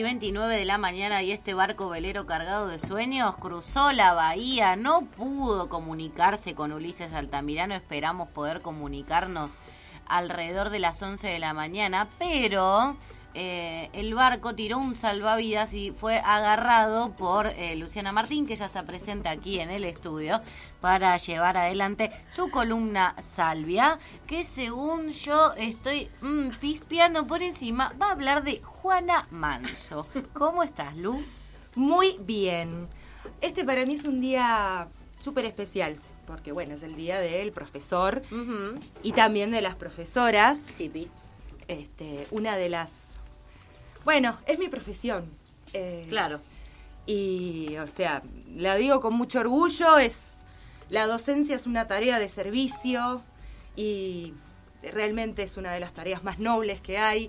6:29 de la mañana y este barco velero cargado de sueños cruzó la bahía. No pudo comunicarse con Ulises Altamirano. Esperamos poder comunicarnos alrededor de las 11 de la mañana, pero el barco tiró un salvavidas y fue agarrado por Luciana Martín, que ya está presente aquí en el estudio para llevar adelante su columna Salvia, que según yo estoy pispeando por encima, va a hablar de Juana Manso. ¿Cómo estás, Lu? Muy bien. Este para mí es un día súper especial, porque bueno, es el día del profesor y también de las profesoras. Sí, Pi. Una de las... Bueno, es mi profesión. Claro. Y, o sea, la digo con mucho orgullo, la docencia es una tarea de servicio y realmente es una de las tareas más nobles que hay.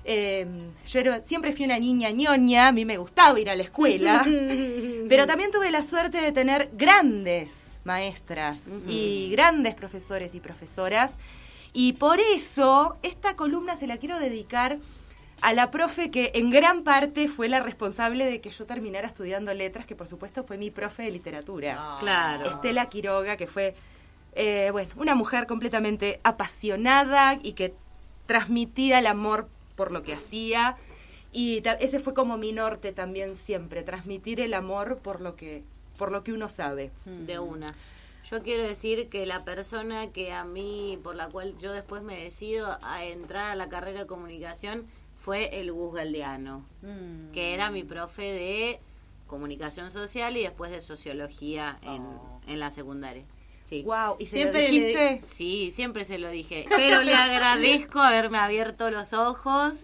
Siempre fui una niña ñoña, a mí me gustaba ir a la escuela, pero también tuve la suerte de tener grandes maestras y grandes profesores y profesoras, y por eso esta columna se la quiero dedicar a la profe que en gran parte fue la responsable de que yo terminara estudiando letras, que por supuesto fue mi profe de literatura. Claro. Estela Quiroga, que fue una mujer completamente apasionada y que transmitía el amor por lo que hacía, y ese fue como mi norte también siempre, transmitir el amor por lo que uno sabe. De una. Yo quiero decir que la persona por la cual yo después me decido a entrar a la carrera de comunicación fue el Gus Galdeano, que era mi profe de comunicación social y después de sociología en la secundaria. Sí. Wow, ¿y siempre lo dijiste? Sí, siempre se lo dije. Pero le agradezco haberme abierto los ojos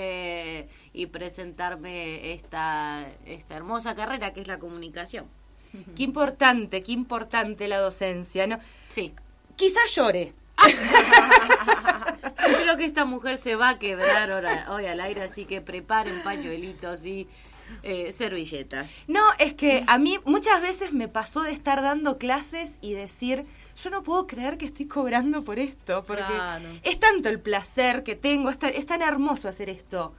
y presentarme esta hermosa carrera que es la comunicación. Qué importante la docencia, ¿no? Sí. Quizás llore. Creo que esta mujer se va a quebrar hoy al aire, así que preparen pañuelitos y servilletas. No, es que a mí muchas veces me pasó de estar dando clases y decir, yo no puedo creer que estoy cobrando por esto, porque es tanto el placer que tengo, es tan hermoso hacer esto.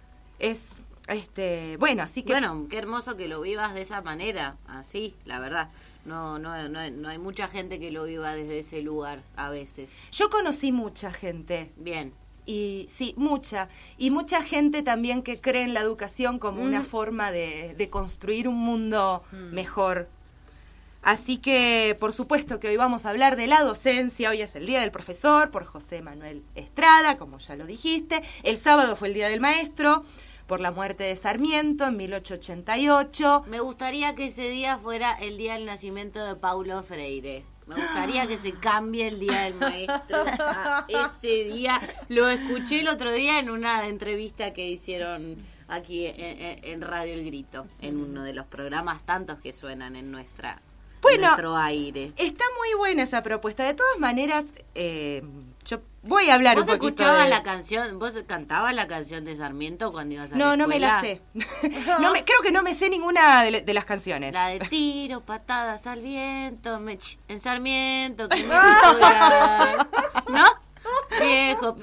Así que... Bueno, qué hermoso que lo vivas de esa manera, así, la verdad. No hay mucha gente que lo viva desde ese lugar a veces. Yo conocí mucha gente. Bien. Y sí, mucha gente también que cree en la educación como una forma de construir un mundo mejor. Así que, por supuesto que hoy vamos a hablar de la docencia. Hoy es el Día del Profesor por José Manuel Estrada, como ya lo dijiste. El sábado fue el Día del Maestro, por la muerte de Sarmiento en 1888. Me gustaría que ese día fuera el día del nacimiento de Paulo Freire. Me gustaría que se cambie el Día del Maestro a ese día. Lo escuché el otro día en una entrevista que hicieron aquí en Radio El Grito, en uno de los programas tantos que suenan en nuestro aire. Está muy buena esa propuesta. De todas maneras, yo voy a hablar un poquito. ¿Vos escuchabas la canción? ¿Vos cantabas la canción de Sarmiento cuando ibas a la escuela? No me la sé. Creo que no me sé ninguna de las canciones. La de tiro, patadas al viento, en Sarmiento, que me estudiar. ¿No? Viejo.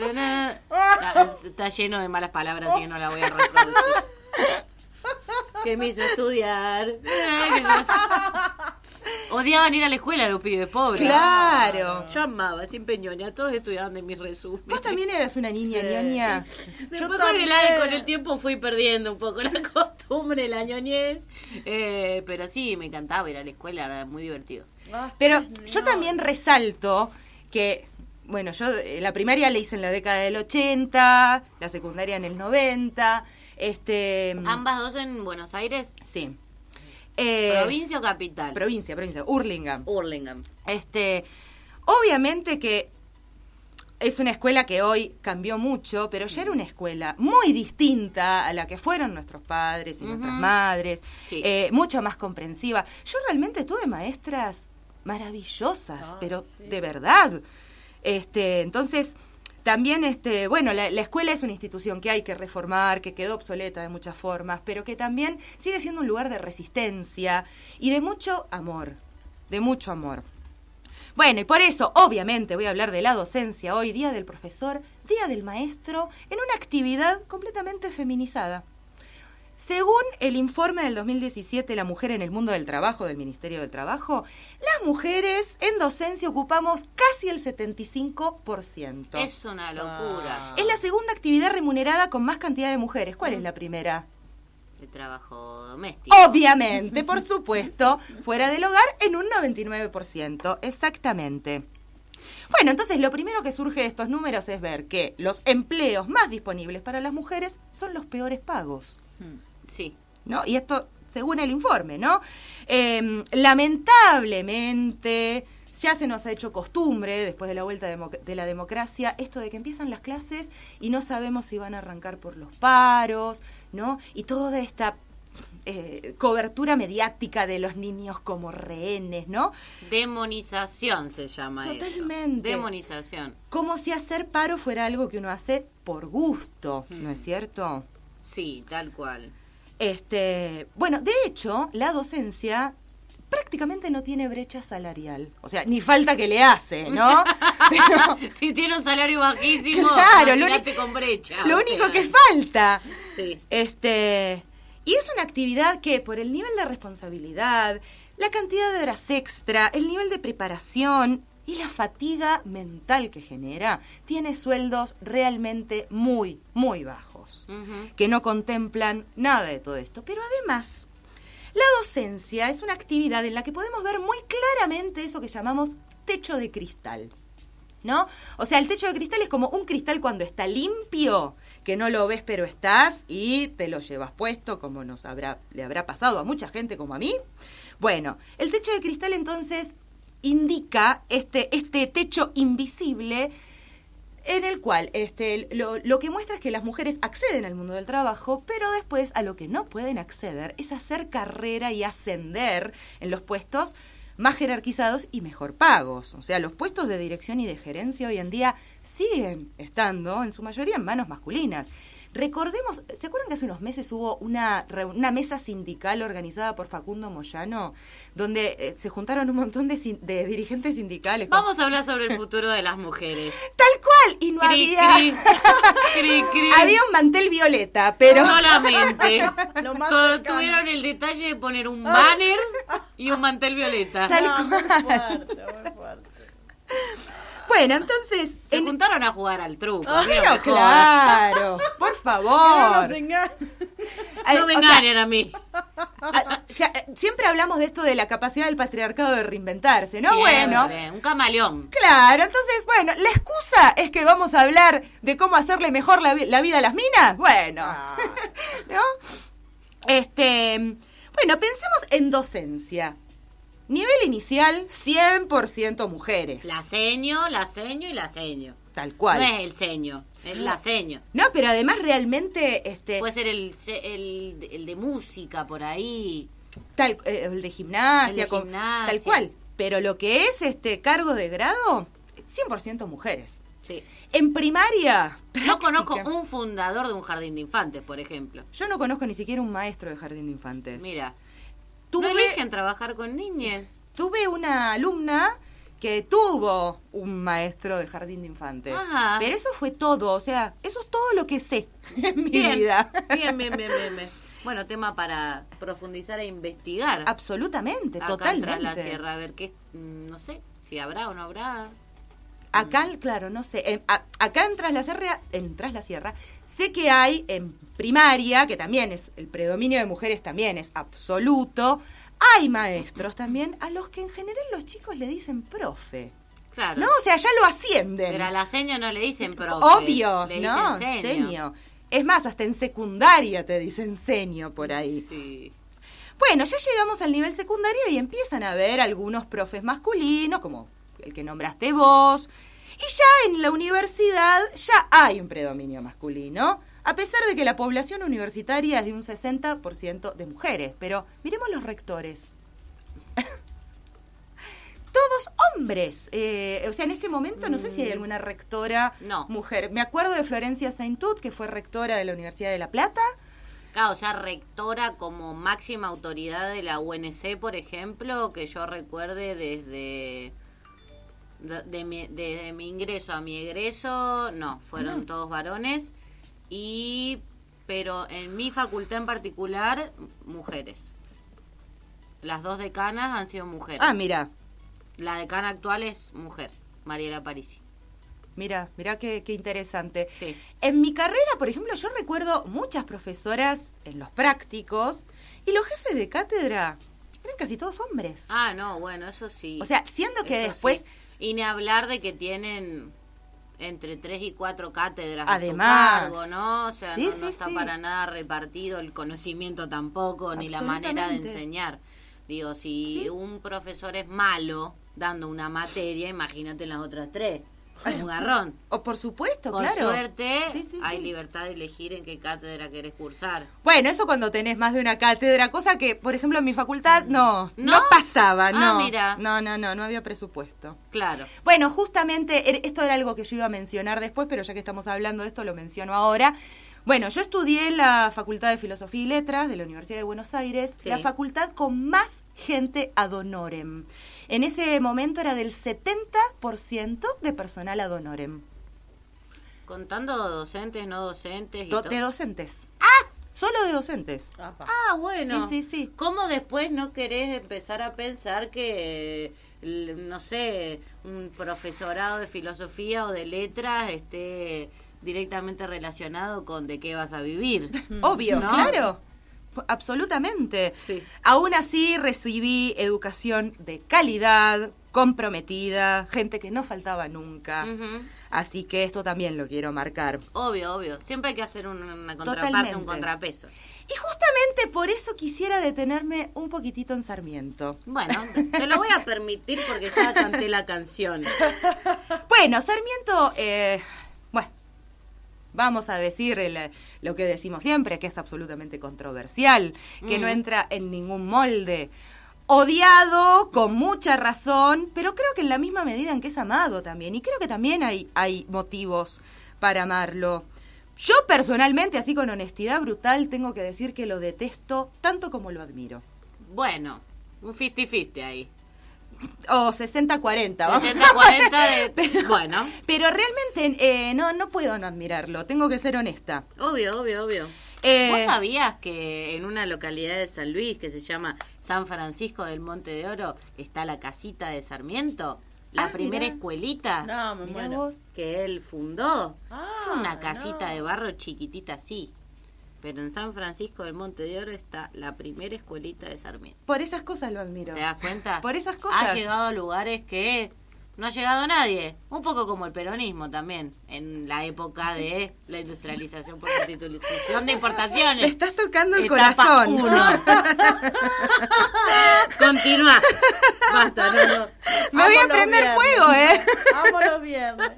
Está lleno de malas palabras, así que no la voy a reproducir. Que me hizo estudiar. Odiaban ir a la escuela los pibes pobres. Claro. Yo amaba, sin peñoña, todos estudiaban de mis resúmenes. Vos también eras una niña ñoña. Después con el tiempo fui perdiendo un poco la costumbre, la ñoñez. Pero sí, me encantaba ir a la escuela, era muy divertido. Pero yo también resalto que, bueno, yo la primaria la hice en la década del 80, la secundaria en el 90. ¿Ambas dos en Buenos Aires? Sí. ¿Provincia o capital? Provincia, Hurlingham. Obviamente que es una escuela que hoy cambió mucho, pero ya era una escuela muy distinta a la que fueron nuestros padres y nuestras madres, sí. Mucho más comprensiva. Yo realmente tuve maestras maravillosas, pero sí, de verdad. Entonces... También, la escuela es una institución que hay que reformar, que quedó obsoleta de muchas formas, pero que también sigue siendo un lugar de resistencia y de mucho amor, Bueno, y por eso, obviamente, voy a hablar de la docencia hoy, Día del Profesor, Día del Maestro, en una actividad completamente feminizada. Según el informe del 2017, La mujer en el mundo del trabajo, del Ministerio del Trabajo, las mujeres en docencia ocupamos casi el 75%. Es una locura. Es la segunda actividad remunerada con más cantidad de mujeres. ¿Cuál es la primera? El trabajo doméstico. Obviamente, por supuesto, fuera del hogar en un 99%, exactamente. Bueno, entonces lo primero que surge de estos números es ver que los empleos más disponibles para las mujeres son los peores pagos. Sí. ¿No? Y esto según el informe, ¿no? Lamentablemente ya se nos ha hecho costumbre, después de la vuelta de la democracia, esto de que empiezan las clases y no sabemos si van a arrancar por los paros, ¿no? Y toda esta cobertura mediática de los niños como rehenes, ¿no? Demonización se llama eso. Totalmente. Demonización. Como si hacer paro fuera algo que uno hace por gusto, ¿no es cierto? Sí, tal cual. Bueno, de hecho, la docencia prácticamente no tiene brecha salarial. O sea, ni falta que le hace, ¿no? Pero, si tiene un salario bajísimo, claro, con brecha. Lo único que falta. Sí. Y es una actividad que, por el nivel de responsabilidad, la cantidad de horas extra, el nivel de preparación y la fatiga mental que genera, tiene sueldos realmente muy, muy bajos, que no contemplan nada de todo esto. Pero además, la docencia es una actividad en la que podemos ver muy claramente eso que llamamos techo de cristal, ¿no? O sea, el techo de cristal es como un cristal cuando está limpio, que no lo ves pero estás y te lo llevas puesto, como le habrá pasado a mucha gente como a mí. Bueno, el techo de cristal entonces indica este techo invisible en el cual lo que muestra es que las mujeres acceden al mundo del trabajo, pero después a lo que no pueden acceder es hacer carrera y ascender en los puestos más jerarquizados y mejor pagos. O sea, los puestos de dirección y de gerencia hoy en día siguen estando en su mayoría en manos masculinas. Recordemos, ¿se acuerdan que hace unos meses hubo una mesa sindical organizada por Facundo Moyano, donde se juntaron un montón de dirigentes sindicales? Vamos a hablar sobre el futuro de las mujeres. Tal cual, y no había un mantel violeta, pero... Solamente. Tuvieron el detalle de poner un banner y un mantel violeta. Tal cual. Muy fuerte. Bueno, entonces... Se juntaron a jugar al truco. Pero claro, por favor. No me engañen a mí. Siempre hablamos de esto de la capacidad del patriarcado de reinventarse, ¿no? Siempre, bueno, un camaleón. Claro, entonces, bueno, ¿la excusa es que vamos a hablar de cómo hacerle mejor la vida a las minas? Bueno, ¿no? Bueno, pensemos en docencia. Nivel inicial, 100% mujeres. La seño y la seño. Tal cual. No es el seño, es la seño. No, pero además realmente... Puede ser el de música por ahí. El de gimnasia. El de gimnasia. Tal cual. Pero lo que es cargo de grado, 100% mujeres. Sí. En primaria... No conozco un fundador de un jardín de infantes, por ejemplo. Yo no conozco ni siquiera un maestro de jardín de infantes. Mira. ¿No eligen trabajar con niñas? Tuve una alumna que tuvo un maestro de jardín de infantes. Ajá. Pero eso fue todo, o sea, eso es todo lo que sé en mi vida. Bien. Bueno, tema para profundizar e investigar. Absolutamente, acá totalmente. Acá en Tras la Sierra, a ver qué, no sé, si habrá o no habrá. Acá, claro, no sé. Acá en Tras la Sierra, sé que hay en primaria, que también es, el predominio de mujeres también es absoluto. Hay maestros también a los que en general los chicos le dicen profe. Claro. ¿No? O sea, ya lo ascienden. Pero a la seño no le dicen profe. Obvio, le no, dicen seño. Es más, hasta en secundaria te dicen seño por ahí. Sí. Bueno, ya llegamos al nivel secundario y empiezan a ver algunos profes masculinos, como el que nombraste vos. Y ya en la universidad ya hay un predominio masculino, a pesar de que la población universitaria es de un 60% de mujeres. Pero miremos los rectores. Todos hombres. O sea, en este momento no sé si hay alguna rectora mujer. Me acuerdo de Florencia Saintud, que fue rectora de la Universidad de La Plata. Claro, o sea, rectora como máxima autoridad de la UNC, por ejemplo, que yo recuerde desde mi ingreso a mi egreso, no, fueron todos varones. Y pero en mi facultad en particular, mujeres. Las 2 decanas han sido mujeres. Ah, mira. La decana actual es mujer, Mariela Parisi. Mira qué interesante. Sí. En mi carrera, por ejemplo, yo recuerdo muchas profesoras en los prácticos y los jefes de cátedra eran casi todos hombres. Ah, no, bueno, eso sí. O sea, siendo que Eso después... sí. Y ni hablar de que tienen entre 3 y 4 cátedras Además, a su cargo, ¿no? O sea, sí, no está sí. para nada repartido el conocimiento tampoco, ni la manera de Absolutamente. enseñar. Digo, si Sí. un profesor es malo dando una materia, imagínate las otras 3. Un garrón. O por supuesto, Por claro. suerte, Sí, hay sí. libertad de elegir en qué cátedra querés cursar. Bueno, eso cuando tenés más de una cátedra, cosa que, por ejemplo, en mi facultad no ¿No? pasaba, Ah, no. mira. No había presupuesto. Claro. Bueno, justamente, esto era algo que yo iba a mencionar después, pero ya que estamos hablando de esto, lo menciono ahora. Bueno, yo estudié en la Facultad de Filosofía y Letras de la Universidad de Buenos Aires, Sí. la facultad con más gente ad honorem. En ese momento era del 70% de personal ad honorem. Contando docentes, no docentes y todo. De docentes. ¡Ah! Solo de docentes. Apa. Ah, bueno. Sí, sí, sí. ¿Cómo después no querés empezar a pensar que, no sé, un profesorado de filosofía o de letras esté directamente relacionado con de qué vas a vivir? Obvio, ¿No? claro. Absolutamente. Sí. Aún así recibí educación de calidad, comprometida, gente que no faltaba nunca. Ujú. Así que esto también lo quiero marcar. Obvio. Siempre hay que hacer una contraparte, Totalmente. un contrapeso. Y justamente por eso quisiera detenerme un poquitito en Sarmiento. Bueno, te lo voy a permitir porque ya canté la canción. Bueno, Sarmiento, bueno, vamos a decir lo que decimos siempre, que es absolutamente controversial, que no entra en ningún molde. Odiado, con mucha razón, pero creo que en la misma medida en que es amado también. Y creo que también hay motivos para amarlo. Yo personalmente, así con honestidad brutal, tengo que decir que lo detesto tanto como lo admiro. Bueno, un 50-50 ahí. O 60-40, vamos. 60-40 de... Bueno, Pero realmente no puedo no admirarlo, tengo que ser honesta. obvio. ¿Vos sabías que en una localidad de San Luis que se llama San Francisco del Monte de Oro está la casita de Sarmiento? La primera mirá. escuelita No, me Mirá muero. vos. que él fundó. Ah, Es una casita no. de barro chiquitita así. Pero en San Francisco del Monte de Oro está la primera escuelita de Sarmiento. Por esas cosas lo admiro. ¿Te das cuenta? Por esas cosas. Ha llegado a lugares que no ha llegado nadie. Un poco como el peronismo también, en la época de la industrialización por sustitución de Me importaciones. estás tocando el Etapa corazón. 1. Continúa. Basta, no. Me voy a Amo los prender viernes. fuego, Amo los viernes.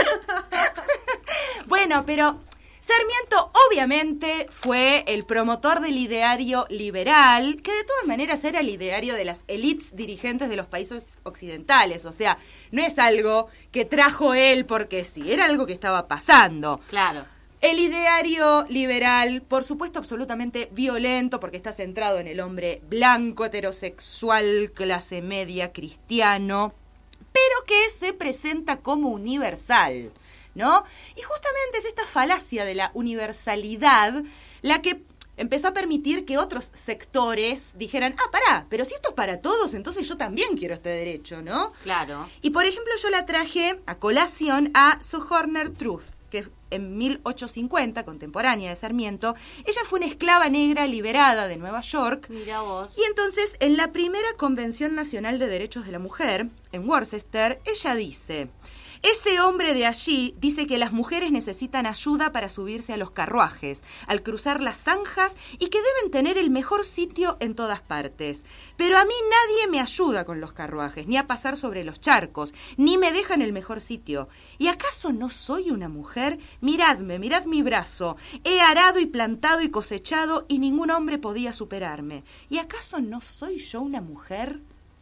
Bueno, pero Sarmiento obviamente fue el promotor del ideario liberal, que de todas maneras era el ideario de las élites dirigentes de los países occidentales. O sea, no es algo que trajo él porque sí, era algo que estaba pasando. Claro. El ideario liberal, por supuesto, absolutamente violento, porque está centrado en el hombre blanco, heterosexual, clase media, cristiano, pero que se presenta como universal, ¿no? Y justamente es esta falacia de la universalidad la que empezó a permitir que otros sectores dijeran, pará, pero si esto es para todos, entonces yo también quiero este derecho, ¿no? Claro. Y por ejemplo yo la traje a colación a Sojourner Truth, que en 1850, contemporánea de Sarmiento, ella fue una esclava negra liberada de Nueva York. Mira vos. Y entonces, en la primera Convención Nacional de Derechos de la Mujer, en Worcester, ella dice... Ese hombre de allí dice que las mujeres necesitan ayuda para subirse a los carruajes, al cruzar las zanjas y que deben tener el mejor sitio en todas partes. Pero a mí nadie me ayuda con los carruajes, ni a pasar sobre los charcos, ni me dejan el mejor sitio. ¿Y acaso no soy una mujer? Miradme, mirad mi brazo. He arado y plantado y cosechado y ningún hombre podía superarme. ¿Y acaso no soy yo una mujer?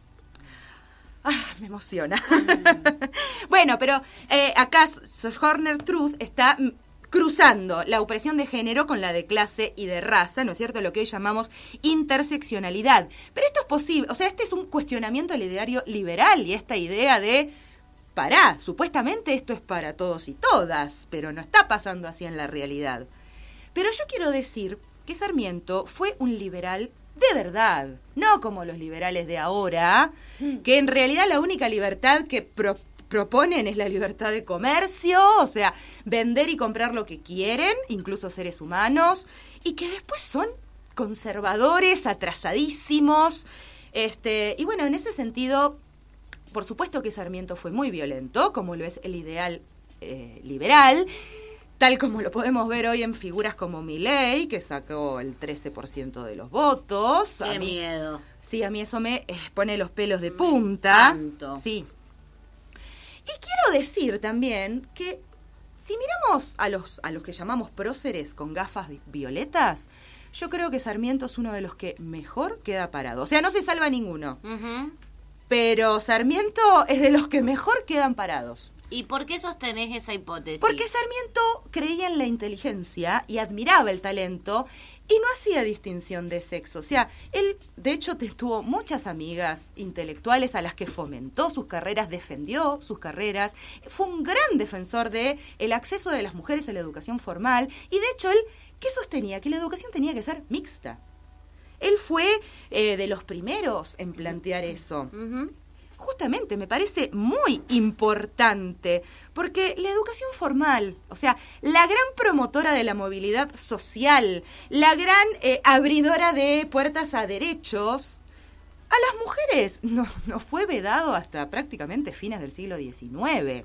Me emociona. Bueno, pero acá Sojourner Truth está cruzando la opresión de género con la de clase y de raza, ¿no es cierto? Lo que hoy llamamos interseccionalidad. Pero esto es posible, o sea, este es un cuestionamiento del ideario liberal y esta idea de, supuestamente esto es para todos y todas, pero no está pasando así en la realidad. Pero yo quiero decir que Sarmiento fue un liberal de verdad, no como los liberales de ahora, que en realidad la única libertad que proponen es la libertad de comercio, o sea, vender y comprar lo que quieren, incluso seres humanos, y que después son conservadores, atrasadísimos. Y bueno, en ese sentido, por supuesto que Sarmiento fue muy violento, como lo es el ideal liberal, tal como lo podemos ver hoy en figuras como Milei, que sacó el 13% de los votos. Qué miedo. Sí, a mí eso me pone los pelos de punta. Tanto. Sí. Y quiero decir también que si miramos a los que llamamos próceres con gafas violetas, yo creo que Sarmiento es uno de los que mejor queda parado. O sea, no se salva ninguno. Uh-huh. Pero Sarmiento es de los que mejor quedan parados. ¿Y por qué sostenés esa hipótesis? Porque Sarmiento creía en la inteligencia y admiraba el talento y no hacía distinción de sexo. O sea, él de hecho tuvo muchas amigas intelectuales a las que fomentó sus carreras, defendió sus carreras. Fue un gran defensor de el acceso de las mujeres a la educación formal y de hecho él, ¿qué sostenía? Que la educación tenía que ser mixta. Él fue de los primeros en plantear eso. Uh-huh. Justamente me parece muy importante, porque la educación formal, o sea, la gran promotora de la movilidad social, la gran abridora de puertas a derechos, a las mujeres no fue vedado hasta prácticamente fines del siglo XIX.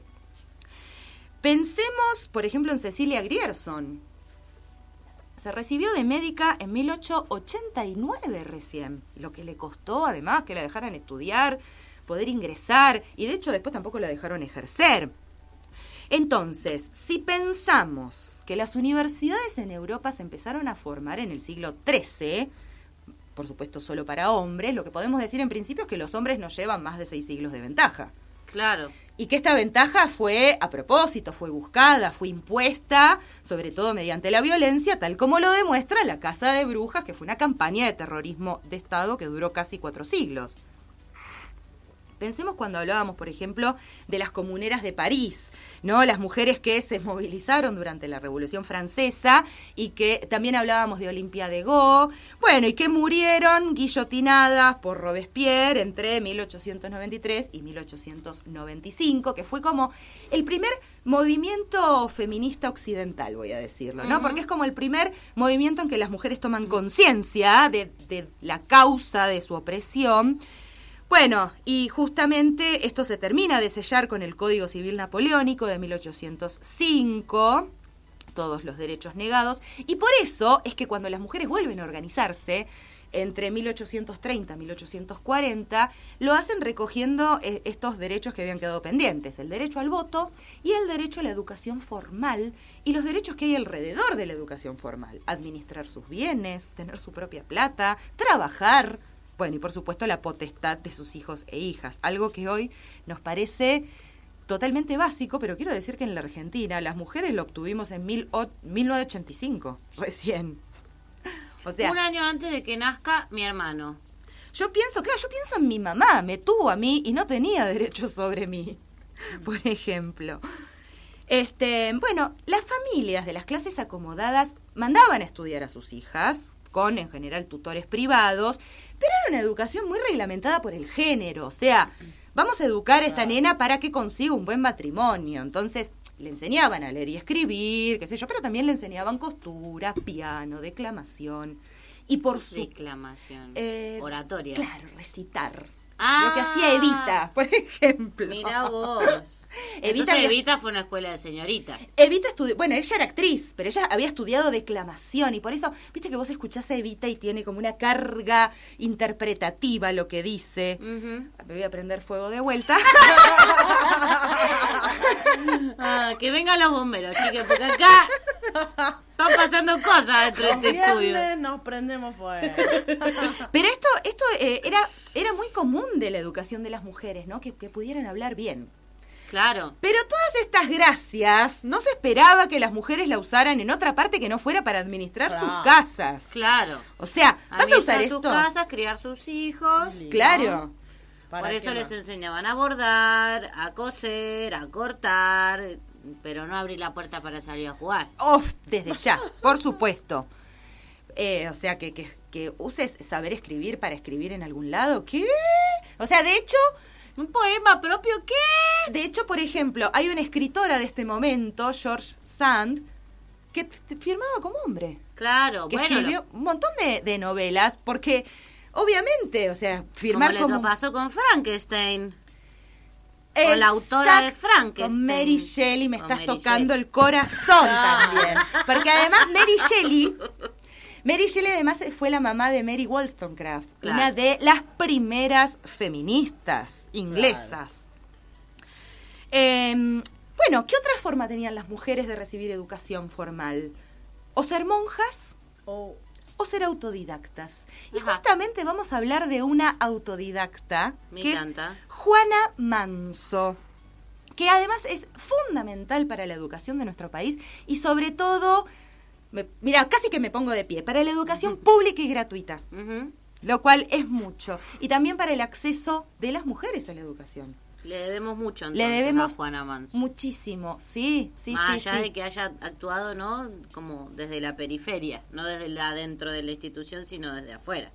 Pensemos, por ejemplo, en Cecilia Grierson. Se recibió de médica en 1889 recién, lo que le costó además que la dejaran estudiar, poder ingresar, y de hecho después tampoco la dejaron ejercer. Entonces, si pensamos que las universidades en Europa se empezaron a formar en el siglo XIII, por supuesto solo para hombres, lo que podemos decir en principio es que los hombres nos llevan más de 6 siglos de ventaja. Claro. Y que esta ventaja fue a propósito, fue buscada, fue impuesta, sobre todo mediante la violencia, tal como lo demuestra la Casa de Brujas, que fue una campaña de terrorismo de Estado que duró casi 4 siglos. Pensemos cuando hablábamos, por ejemplo, de las comuneras de París, ¿no? Las mujeres que se movilizaron durante la Revolución Francesa y que también hablábamos de Olimpia de Gaulle, bueno, y que murieron guillotinadas por Robespierre entre 1893 y 1895, que fue como el primer movimiento feminista occidental, voy a decirlo, ¿no? Uh-huh. Porque es como el primer movimiento en que las mujeres toman conciencia de la causa de su opresión. Bueno, y justamente esto se termina de sellar con el Código Civil Napoleónico de 1805, todos los derechos negados, y por eso es que cuando las mujeres vuelven a organizarse, entre 1830 y 1840, lo hacen recogiendo estos derechos que habían quedado pendientes, el derecho al voto y el derecho a la educación formal, y los derechos que hay alrededor de la educación formal, administrar sus bienes, tener su propia plata, trabajar. Bueno, y por supuesto la potestad de sus hijos e hijas, algo que hoy nos parece totalmente básico, pero quiero decir que en la Argentina las mujeres lo obtuvimos en 1985, recién. O sea, un año antes de que nazca mi hermano. Yo pienso en mi mamá, me tuvo a mí y no tenía derechos sobre mí, por ejemplo. Bueno, las familias de las clases acomodadas mandaban a estudiar a sus hijas, con en general tutores privados, pero era una educación muy reglamentada por el género, o sea, vamos a educar a esta nena para que consiga un buen matrimonio. Entonces le enseñaban a leer y escribir, qué sé yo, pero también le enseñaban costura, piano, declamación y por su declamación, oratoria. Claro, recitar. Lo que hacía Evita, por ejemplo. Mirá vos. Evita fue una escuela de señoritas. Evita estudió, bueno, ella era actriz, pero ella había estudiado declamación y por eso, viste que vos escuchás a Evita y tiene como una carga interpretativa lo que dice. Uh-huh. Me voy a prender fuego de vuelta. Que vengan los bomberos, chicos, porque acá están pasando cosas dentro de este estudio. Nos prendemos fuego. Pero esto era muy común de la educación de las mujeres, ¿no? Que pudieran hablar bien. Claro. Pero todas estas gracias no se esperaba que las mujeres la usaran en otra parte que no fuera para administrar sus casas. Claro. O sea, vas a usar esto. sus casas, criar sus hijos. Claro. Por eso les enseñaban a bordar, a coser, a cortar, Pero no abrir la puerta para salir a jugar. Oh, desde ya, por supuesto. O sea, que uses saber escribir para escribir en algún lado. ¿Qué? O sea, de hecho... ¿Un poema propio qué? De hecho, por ejemplo, hay una escritora de este momento, George Sand, que firmaba como hombre. Claro, que bueno. escribió un montón de novelas, porque obviamente, o sea, firmar como... como... le pasó con Frankenstein. Con la autora de Frankenstein. Con Mary Shelley me Con estás Mary tocando Shelley. el corazón también. Porque además Mary Shelley además fue la mamá de Mary Wollstonecraft, Claro. una de las primeras feministas inglesas. Bueno, ¿qué otra forma tenían las mujeres de recibir educación formal? O ser monjas Oh, o ser autodidactas. Y Ajá. justamente vamos a hablar de una autodidacta, Me que encanta. es Juana Manso, que además es fundamental para la educación de nuestro país y sobre todo, mira, casi que me pongo de pie, para la educación pública y gratuita, Ujú. lo cual es mucho. Y también para el acceso de las mujeres a la educación. Le debemos mucho Le entonces debemos a Juana Manso. muchísimo, sí. Más sí, allá sí. de que haya actuado, ¿no? Como desde la periferia, no desde la dentro de la institución, sino desde afuera.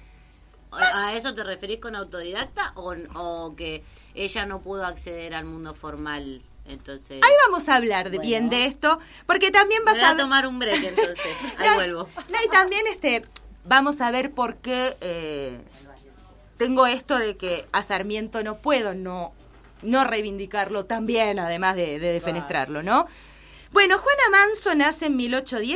¿A eso te referís con autodidacta o que ella no pudo acceder al mundo formal? Entonces, Ahí vamos a hablar bien de esto, porque también me vas voy a a... tomar un break entonces. Ahí No, vuelvo. No, y también vamos a ver por qué tengo esto de que a Sarmiento no puedo no reivindicarlo también, además de defenestrarlo, ¿no? Bueno, Juana Manso nace en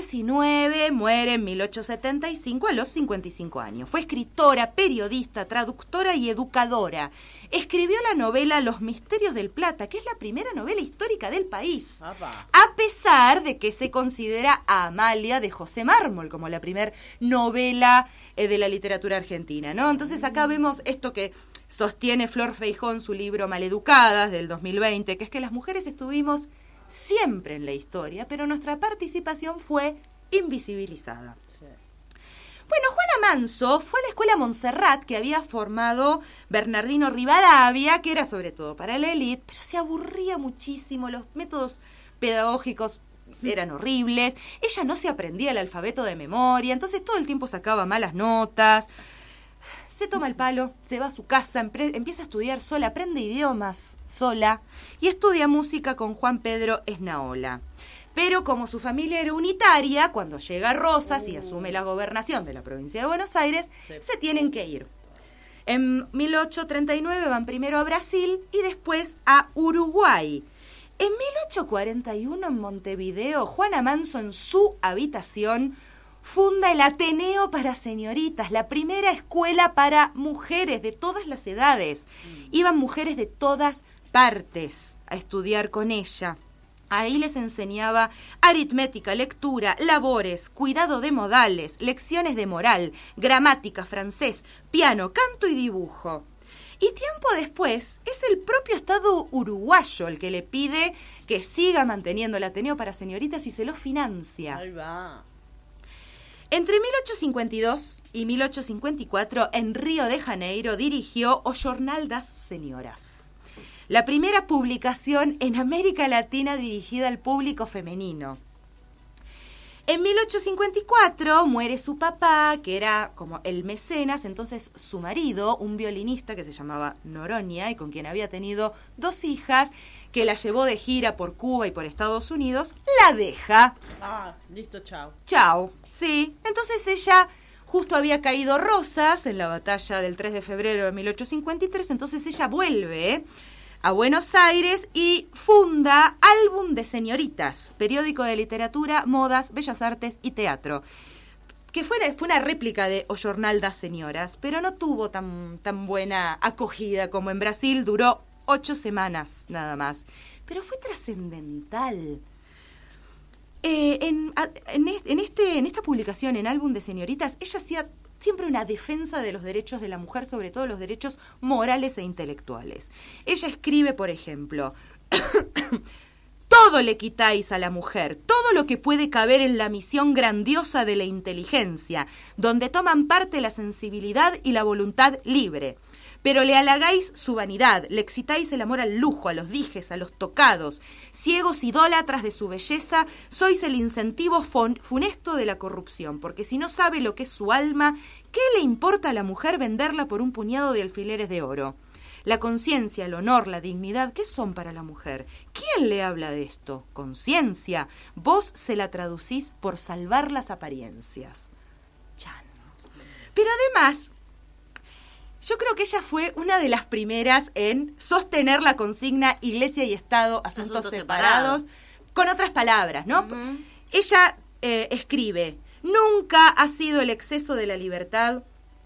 1819, muere en 1875 a los 55 años. Fue escritora, periodista, traductora y educadora. Escribió la novela Los Misterios del Plata, que es la primera novela histórica del país. apa. A pesar de que se considera a Amalia de José Mármol como la primer novela de la literatura argentina, ¿no? Entonces acá vemos esto que sostiene Flor Feijó en su libro Maleducadas del 2020, que es que las mujeres estuvimos siempre en la historia, pero nuestra participación fue invisibilizada. Sí. Bueno, Juana Manso fue a la escuela Montserrat que había formado Bernardino Rivadavia, que era sobre todo para la élite, pero se aburría muchísimo, los métodos pedagógicos eran horribles, ella no se aprendía el alfabeto de memoria, entonces todo el tiempo sacaba malas notas. Se toma el palo, se va a su casa, empieza a estudiar sola, aprende idiomas sola y estudia música con Juan Pedro Esnaola. Pero como su familia era unitaria, cuando llega Rosas y asume la gobernación de la provincia de Buenos Aires, Sí. se tienen que ir. En 1839 van primero a Brasil y después a Uruguay. En 1841 en Montevideo, Juana Manso en su habitación funda el Ateneo para Señoritas, la primera escuela para mujeres de todas las edades. Iban mujeres de todas partes a estudiar con ella. Ahí les enseñaba aritmética, lectura, labores, cuidado de modales, lecciones de moral, gramática, francés, piano, canto y dibujo. Y tiempo después es el propio Estado uruguayo el que le pide que siga manteniendo el Ateneo para Señoritas y se lo financia. Ahí va. Entre 1852 y 1854, en Río de Janeiro, dirigió O Jornal das Senhoras, la primera publicación en América Latina dirigida al público femenino. En 1854 muere su papá, que era como el mecenas, entonces su marido, un violinista que se llamaba Noronia y con quien había tenido 2 hijas, que la llevó de gira por Cuba y por Estados Unidos, la deja. Ah, listo, chao. Chao. Sí, entonces ella justo había caído Rosas en la batalla del 3 de febrero de 1853, entonces ella vuelve a Buenos Aires y funda Álbum de Señoritas, periódico de literatura, modas, bellas artes y teatro, que fue una réplica de O Jornal das Senhoras, pero no tuvo tan buena acogida como en Brasil, duró 8 semanas nada más, pero fue trascendental. En esta publicación, en Álbum de Señoritas, ella hacía siempre una defensa de los derechos de la mujer, sobre todo los derechos morales e intelectuales. Ella escribe, por ejemplo, todo le quitáis a la mujer, todo lo que puede caber en la misión grandiosa de la inteligencia, donde toman parte la sensibilidad y la voluntad libre. pero le halagáis su vanidad, le excitáis el amor al lujo, a los dijes, a los tocados. Ciegos idólatras de su belleza, sois el incentivo funesto de la corrupción, porque si no sabe lo que es su alma, ¿qué le importa a la mujer venderla por un puñado de alfileres de oro? La conciencia, el honor, la dignidad, ¿qué son para la mujer? ¿Quién le habla de esto? Conciencia. Vos se la traducís por salvar las apariencias. Chan. Pero además, yo creo que ella fue una de las primeras en sostener la consigna Iglesia y Estado, asuntos separados, con otras palabras, ¿no? Uh-huh. Ella escribe, nunca ha sido el exceso de la libertad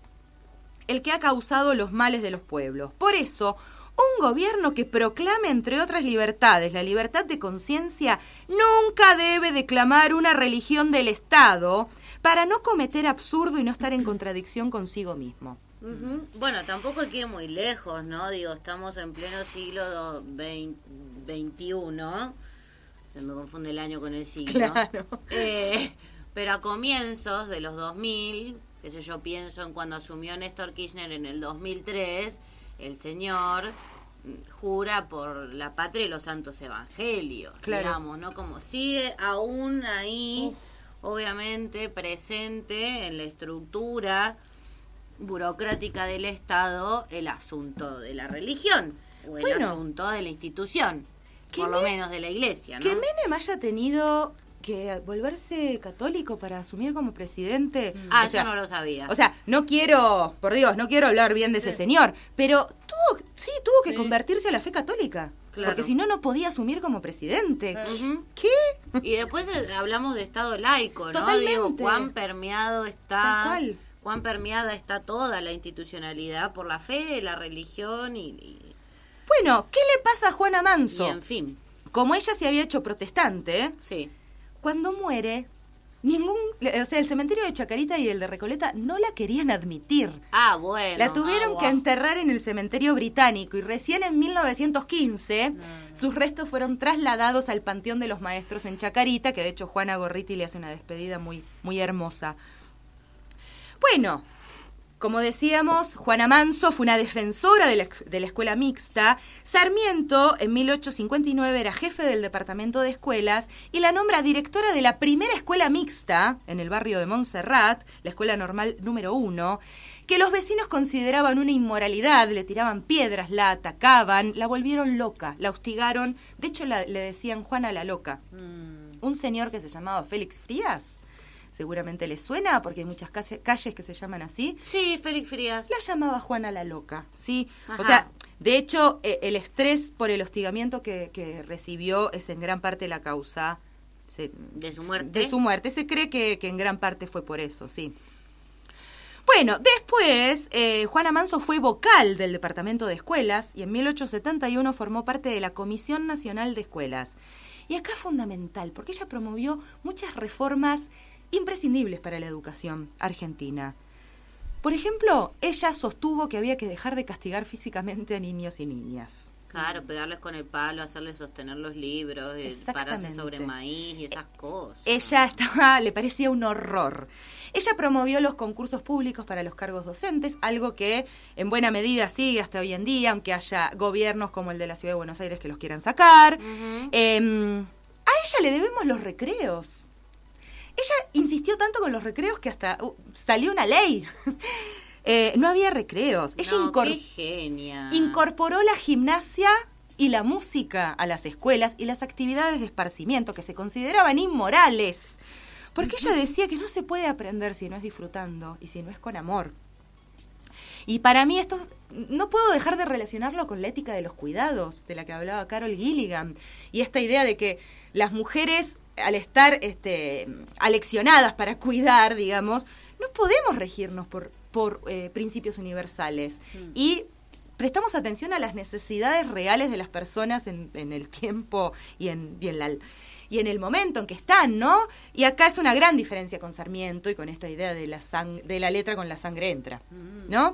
el que ha causado los males de los pueblos. Por eso, un gobierno que proclame, entre otras libertades, la libertad de conciencia, nunca debe declamar una religión del Estado para no cometer absurdo y no estar en contradicción consigo mismo. Uh-huh. Bueno, tampoco hay que ir muy lejos, ¿no? Digo, estamos en pleno siglo XXI. Se me confunde el año con el siglo. Claro. Pero a comienzos de los 2000... qué sé yo, pienso en cuando asumió Néstor Kirchner en el 2003, el señor jura por la patria y los santos evangelios, claro, digamos, ¿no? Como sigue aún ahí, obviamente, presente en la estructura burocrática del Estado el asunto de la religión, o el asunto de la institución, por lo menos de la Iglesia, ¿no? Que Menem haya tenido que volverse católico para asumir como presidente. Ah, yo no lo sabía. O sea, no quiero, por Dios, no quiero hablar bien de ese señor, pero tuvo que convertirse a la fe católica. Claro. Porque si no, no podía asumir como presidente. Uh-huh. ¿Qué? Y después hablamos de Estado laico, ¿no? Totalmente. Digo, cuán permeado está, cuán permeada está toda la institucionalidad por la fe, la religión y... Bueno, ¿qué le pasa a Juana Manso? Y en fin. Como ella se había hecho protestante, sí, cuando muere, el cementerio de Chacarita y el de Recoleta no la querían admitir. Ah, bueno. La tuvieron que enterrar en el cementerio británico y recién en 1915 sus restos fueron trasladados al Panteón de los Maestros en Chacarita, que de hecho Juana Gorriti le hace una despedida muy, muy hermosa. Bueno, como decíamos, Juana Manso fue una defensora de la escuela mixta. Sarmiento, en 1859, era jefe del departamento de escuelas y la nombra directora de la primera escuela mixta en el barrio de Montserrat, la escuela normal número 1, que los vecinos consideraban una inmoralidad, le tiraban piedras, la atacaban, la volvieron loca, la hostigaron. De hecho, le decían Juana la loca. Un señor que se llamaba Félix Frías, seguramente les suena porque hay muchas calles que se llaman así. Sí, Félix Frías. La llamaba Juana la loca, ¿sí? Ajá. O sea, de hecho, el estrés por el hostigamiento que recibió es en gran parte la causa de su muerte. De su muerte. Se cree que en gran parte fue por eso, sí. Bueno, después Juana Manso fue vocal del Departamento de Escuelas y en 1871 formó parte de la Comisión Nacional de Escuelas. Y acá es fundamental, porque ella promovió muchas reformas imprescindibles para la educación argentina. Por ejemplo, ella sostuvo que había que dejar de castigar físicamente a niños y niñas. Claro, pegarles con el palo, hacerles sostener los libros, pararse sobre maíz y esas cosas. Ella le parecía un horror. Ella promovió los concursos públicos para los cargos docentes, algo que en buena medida sigue hasta hoy en día, aunque haya gobiernos como el de la Ciudad de Buenos Aires que los quieran sacar. Uh-huh. A ella le debemos los recreos. Ella insistió tanto con los recreos que hasta salió una ley. No había recreos. Ella qué genia. Incorporó la gimnasia y la música a las escuelas y las actividades de esparcimiento que se consideraban inmorales. Porque ella decía que no se puede aprender si no es disfrutando y si no es con amor. Y para mí esto no puedo dejar de relacionarlo con la ética de los cuidados, de la que hablaba Carol Gilligan, y esta idea de que las mujeres, al estar aleccionadas para cuidar, digamos, no podemos regirnos por principios universales. Y prestamos atención a las necesidades reales de las personas en el tiempo y en el momento en que están, ¿no? Y acá es una gran diferencia con Sarmiento y con esta idea de la letra con la sangre entra, ¿no?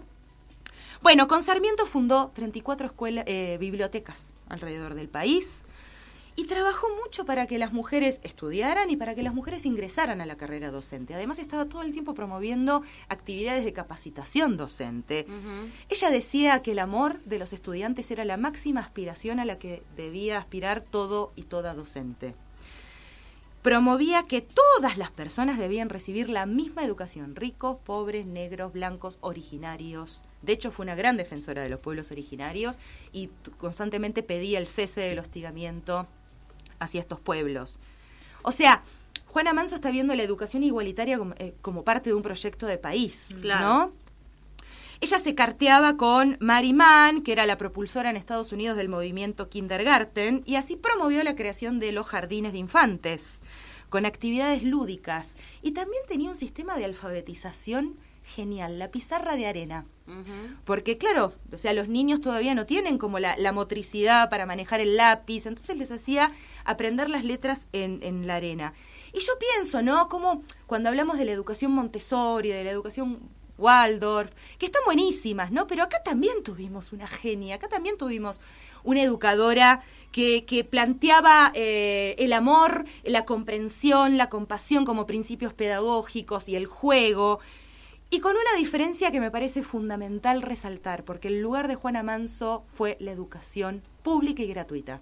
Bueno, con Sarmiento fundó 34 bibliotecas alrededor del país Y trabajó mucho para que las mujeres estudiaran y para que las mujeres ingresaran a la carrera docente. Además, estaba todo el tiempo promoviendo actividades de capacitación docente. Uh-huh. Ella decía que el amor de los estudiantes era la máxima aspiración a la que debía aspirar todo y toda docente. Promovía que todas las personas debían recibir la misma educación, ricos, pobres, negros, blancos, originarios. De hecho, fue una gran defensora de los pueblos originarios y constantemente pedía el cese del hostigamiento hacia estos pueblos. O sea, Juana Manso está viendo la educación igualitaria como parte de un proyecto de país, claro, ¿no? Ella se carteaba con Mary Mann, que era la propulsora en Estados Unidos del movimiento Kindergarten, y así promovió la creación de los jardines de infantes, con actividades lúdicas. Y también tenía un sistema de alfabetización genial, la pizarra de arena. Uh-huh. Porque claro, o sea, los niños todavía no tienen como la motricidad para manejar el lápiz, entonces les hacía aprender las letras en la arena. Y yo pienso, ¿no? Como cuando hablamos de la educación Montessori, de la educación Waldorf, que están buenísimas, ¿no? Pero acá también tuvimos una genia, acá también tuvimos una educadora que planteaba el amor, la comprensión, la compasión como principios pedagógicos y el juego. Y con una diferencia que me parece fundamental resaltar, porque el lugar de Juana Manso fue la educación pública y gratuita,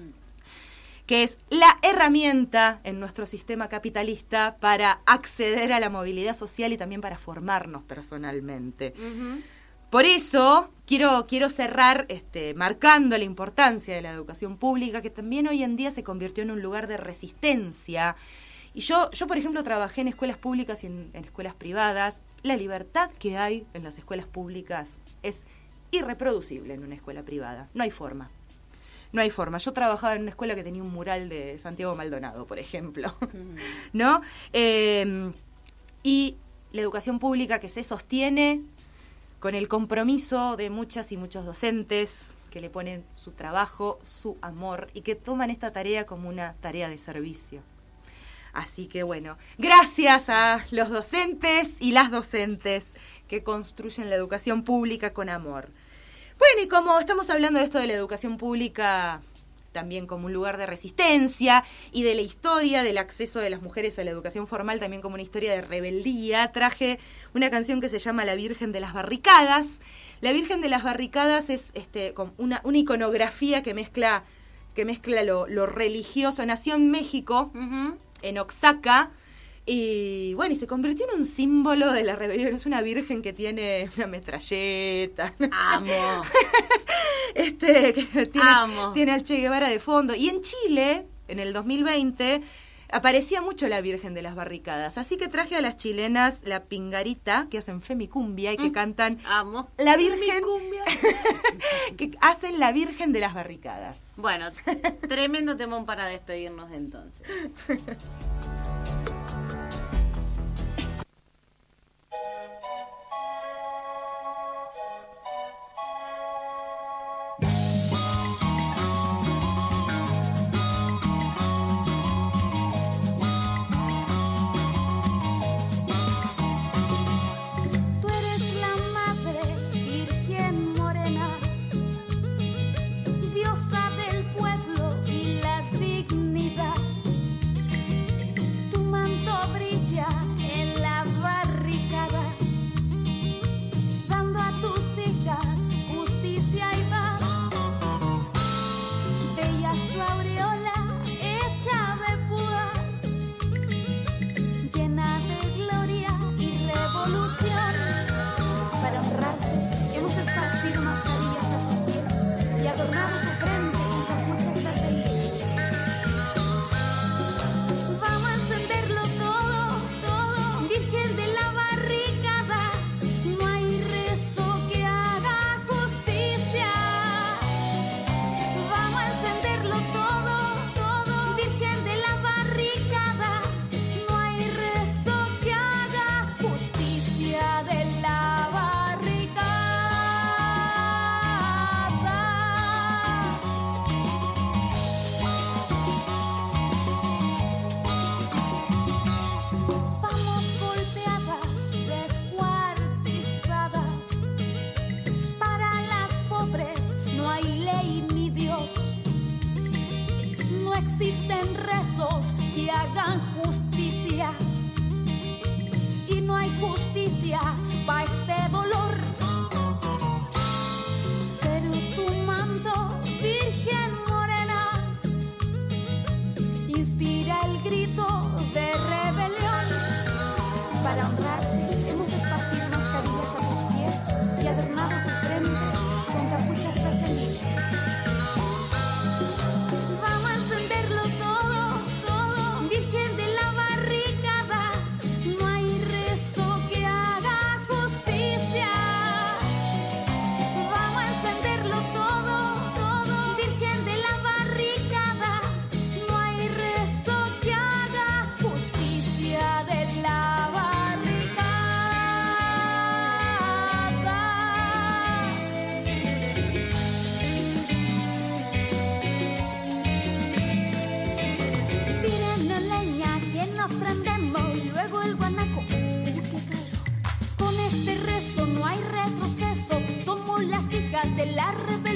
que es la herramienta en nuestro sistema capitalista para acceder a la movilidad social y también para formarnos personalmente. Uh-huh. Por eso quiero cerrar marcando la importancia de la educación pública, que también hoy en día se convirtió en un lugar de resistencia. Y yo por ejemplo, trabajé en escuelas públicas y en escuelas privadas. La libertad que hay en las escuelas públicas es irreproducible en una escuela privada. No hay forma. No hay forma. Yo trabajaba en una escuela que tenía un mural de Santiago Maldonado, por ejemplo, ¿no? Y la educación pública que se sostiene con el compromiso de muchas y muchos docentes que le ponen su trabajo, su amor y que toman esta tarea como una tarea de servicio. Así que bueno, gracias a los docentes y las docentes que construyen la educación pública con amor. Bueno, y como estamos hablando de esto de la educación pública también como un lugar de resistencia y de la historia del acceso de las mujeres a la educación formal también como una historia de rebeldía, traje una canción que se llama La Virgen de las Barricadas. La Virgen de las Barricadas es una iconografía que mezcla lo religioso. Nació en México, uh-huh, en Oaxaca, y bueno, y se convirtió en un símbolo de la rebelión. Es una virgen que tiene una metralleta. ¡Amo! Tiene al Che Guevara de fondo. Y en Chile, en el 2020, aparecía mucho la Virgen de las Barricadas. Así que traje a las chilenas la Pingarita, que hacen Femicumbia y que cantan ¡Amo! La Virgen que hacen la Virgen de las Barricadas. Bueno, tremendo temón para despedirnos de entonces. Tu de la rebelión.